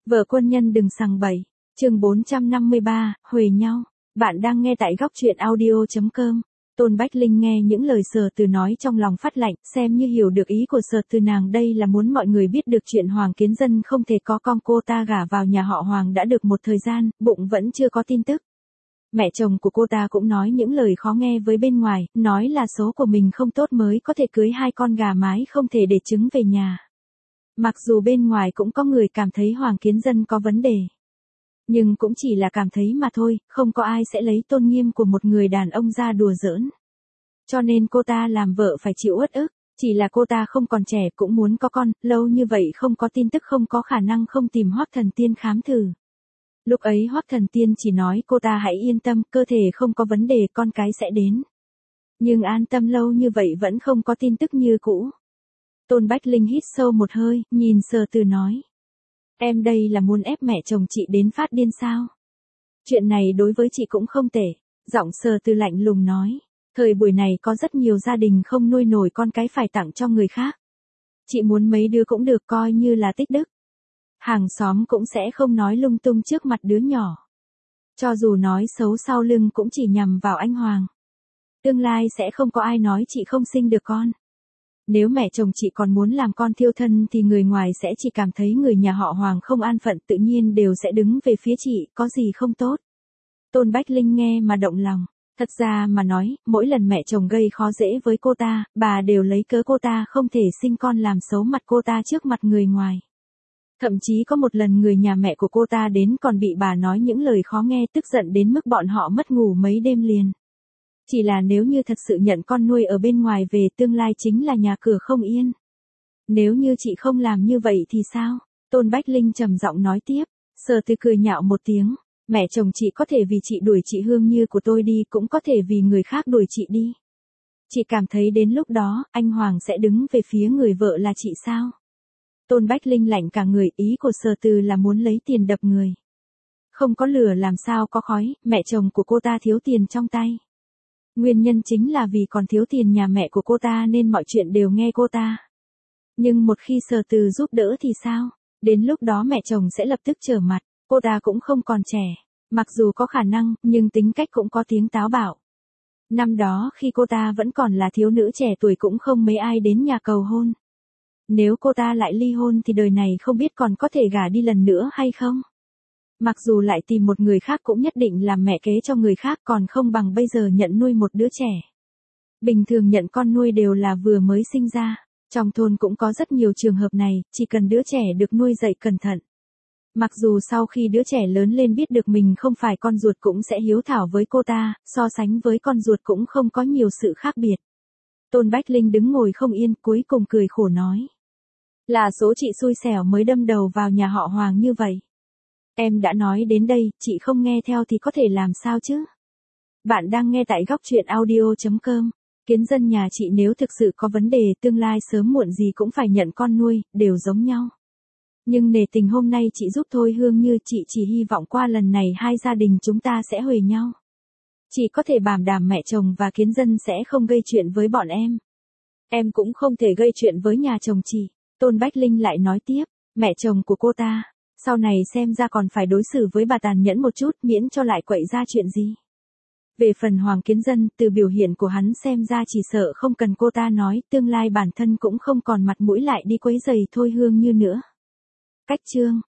Vợ quân nhân đừng sằng bậy. Chương 453, huề nhau. Bạn đang nghe tại góc truyện audio.com. Tôn Bách Linh nghe những lời Sở Từ nói trong lòng phát lạnh, xem như hiểu được ý của Sở Từ nàng đây là muốn mọi người biết được chuyện Hoàng Kiến Dân không thể có con cô ta gả vào nhà họ Hoàng đã được một thời gian, bụng vẫn chưa có tin tức. Mẹ chồng của cô ta cũng nói những lời khó nghe với bên ngoài, nói là số của mình không tốt mới có thể cưới hai con gà mái không thể để trứng về nhà. Mặc dù bên ngoài cũng có người cảm thấy Hoàng Kiến Dân có vấn đề. Nhưng cũng chỉ là cảm thấy mà thôi, không có ai sẽ lấy tôn nghiêm của một người đàn ông ra đùa giỡn. Cho nên cô ta làm vợ phải chịu uất ức, chỉ là cô ta không còn trẻ cũng muốn có con, lâu như vậy không có tin tức không có khả năng không tìm Hoắc Thần Tiên khám thử. Lúc ấy Hoắc Thần Tiên chỉ nói cô ta hãy yên tâm, cơ thể không có vấn đề con cái sẽ đến. Nhưng an tâm lâu như vậy vẫn không có tin tức như cũ. Tôn Bách Linh hít sâu một hơi, nhìn Sở Từ nói. Em đây là muốn ép mẹ chồng chị đến phát điên sao? Chuyện này đối với chị cũng không tệ. Giọng Sở Từ lạnh lùng nói. Thời buổi này có rất nhiều gia đình không nuôi nổi con cái phải tặng cho người khác. Chị muốn mấy đứa cũng được coi như là tích đức. Hàng xóm cũng sẽ không nói lung tung trước mặt đứa nhỏ. Cho dù nói xấu sau lưng cũng chỉ nhằm vào anh Hoàng. Tương lai sẽ không có ai nói chị không sinh được con. Nếu mẹ chồng chị còn muốn làm con thiêu thân thì người ngoài sẽ chỉ cảm thấy người nhà họ Hoàng không an phận tự nhiên đều sẽ đứng về phía chị, có gì không tốt. Tôn Bách Linh nghe mà động lòng. Thật ra mà nói, mỗi lần mẹ chồng gây khó dễ với cô ta, bà đều lấy cớ cô ta không thể sinh con làm xấu mặt cô ta trước mặt người ngoài. Thậm chí có một lần người nhà mẹ của cô ta đến còn bị bà nói những lời khó nghe tức giận đến mức bọn họ mất ngủ mấy đêm liền. Chỉ là nếu như thật sự nhận con nuôi ở bên ngoài về tương lai chính là nhà cửa không yên. Nếu như chị không làm như vậy thì sao? Tôn Bách Linh trầm giọng nói tiếp. Sở Từ cười nhạo một tiếng. Mẹ chồng chị có thể vì chị đuổi chị Hương Như của tôi đi cũng có thể vì người khác đuổi chị đi. Chị cảm thấy đến lúc đó anh Hoàng sẽ đứng về phía người vợ là chị sao? Tôn Bách Linh lạnh cả người, ý của Sở Từ là muốn lấy tiền đập người. Không có lửa làm sao có khói, mẹ chồng của cô ta thiếu tiền trong tay. Nguyên nhân chính là vì còn thiếu tiền nhà mẹ của cô ta nên mọi chuyện đều nghe cô ta. Nhưng một khi Sở Từ giúp đỡ thì sao? Đến lúc đó mẹ chồng sẽ lập tức trở mặt, cô ta cũng không còn trẻ. Mặc dù có khả năng, nhưng tính cách cũng có tiếng táo bạo. Năm đó khi cô ta vẫn còn là thiếu nữ trẻ tuổi cũng không mấy ai đến nhà cầu hôn. Nếu cô ta lại ly hôn thì đời này không biết còn có thể gả đi lần nữa hay không? Mặc dù lại tìm một người khác cũng nhất định làm mẹ kế cho người khác còn không bằng bây giờ nhận nuôi một đứa trẻ. Bình thường nhận con nuôi đều là vừa mới sinh ra. Trong thôn cũng có rất nhiều trường hợp này, chỉ cần đứa trẻ được nuôi dạy cẩn thận. Mặc dù sau khi đứa trẻ lớn lên biết được mình không phải con ruột cũng sẽ hiếu thảo với cô ta, so sánh với con ruột cũng không có nhiều sự khác biệt. Tôn Bách Linh đứng ngồi không yên, cuối cùng cười khổ nói. Là số chị xui xẻo mới đâm đầu vào nhà họ Hoàng như vậy. Em đã nói đến đây, chị không nghe theo thì có thể làm sao chứ? Bạn đang nghe tại góc truyện audio.com. Kiến Dân nhà chị nếu thực sự có vấn đề tương lai sớm muộn gì cũng phải nhận con nuôi, đều giống nhau. Nhưng nể tình hôm nay chị giúp thôi Hương Như, chị chỉ hy vọng qua lần này hai gia đình chúng ta sẽ huề nhau. Chị có thể bảo đảm mẹ chồng và Kiến Dân sẽ không gây chuyện với bọn em. Em cũng không thể gây chuyện với nhà chồng chị. Tôn Bách Linh lại nói tiếp, mẹ chồng của cô ta, sau này xem ra còn phải đối xử với bà tàn nhẫn một chút miễn cho lại quậy ra chuyện gì. Về phần Hoàng Kiến Dân, từ biểu hiện của hắn xem ra chỉ sợ không cần cô ta nói, tương lai bản thân cũng không còn mặt mũi lại đi quấy giày thôi Hương Như nữa. Cách chương